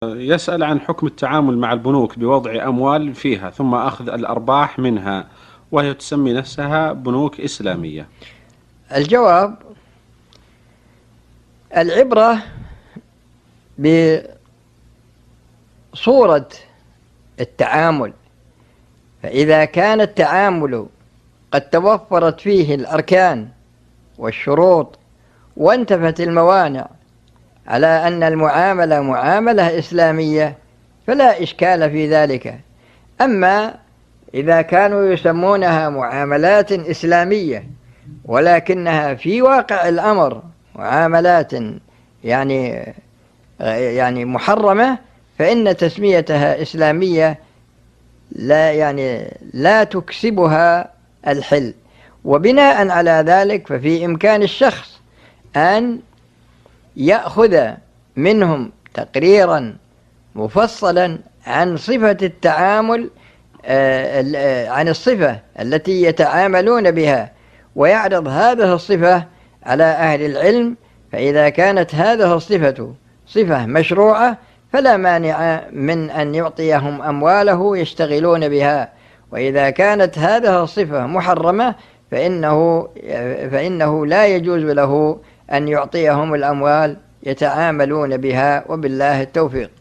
يسأل عن حكم التعامل مع البنوك بوضع أموال فيها ثم أخذ الأرباح منها، وهي تسمي نفسها بنوك إسلامية. الجواب: العبرة بصورة التعامل، فإذا كان التعامل قد توفرت فيه الأركان والشروط وانتفت الموانع على أن المعاملة معاملة إسلامية فلا إشكال في ذلك. أما إذا كانوا يسمونها معاملات إسلامية ولكنها في واقع الأمر معاملات يعني محرمة، فإن تسميتها إسلامية لا تكسبها الحل. وبناء على ذلك ففي إمكان الشخص أن يأخذ منهم تقريرا مفصلا عن صفة التعامل، عن الصفة التي يتعاملون بها، ويعرض هذه الصفة على أهل العلم. فإذا كانت هذه الصفة صفة مشروعة فلا مانع من أن يعطيهم أمواله يشتغلون بها، وإذا كانت هذه الصفة محرمة فإنه لا يجوز له أن يعطيهم الأموال يتعاملون بها، وبالله التوفيق.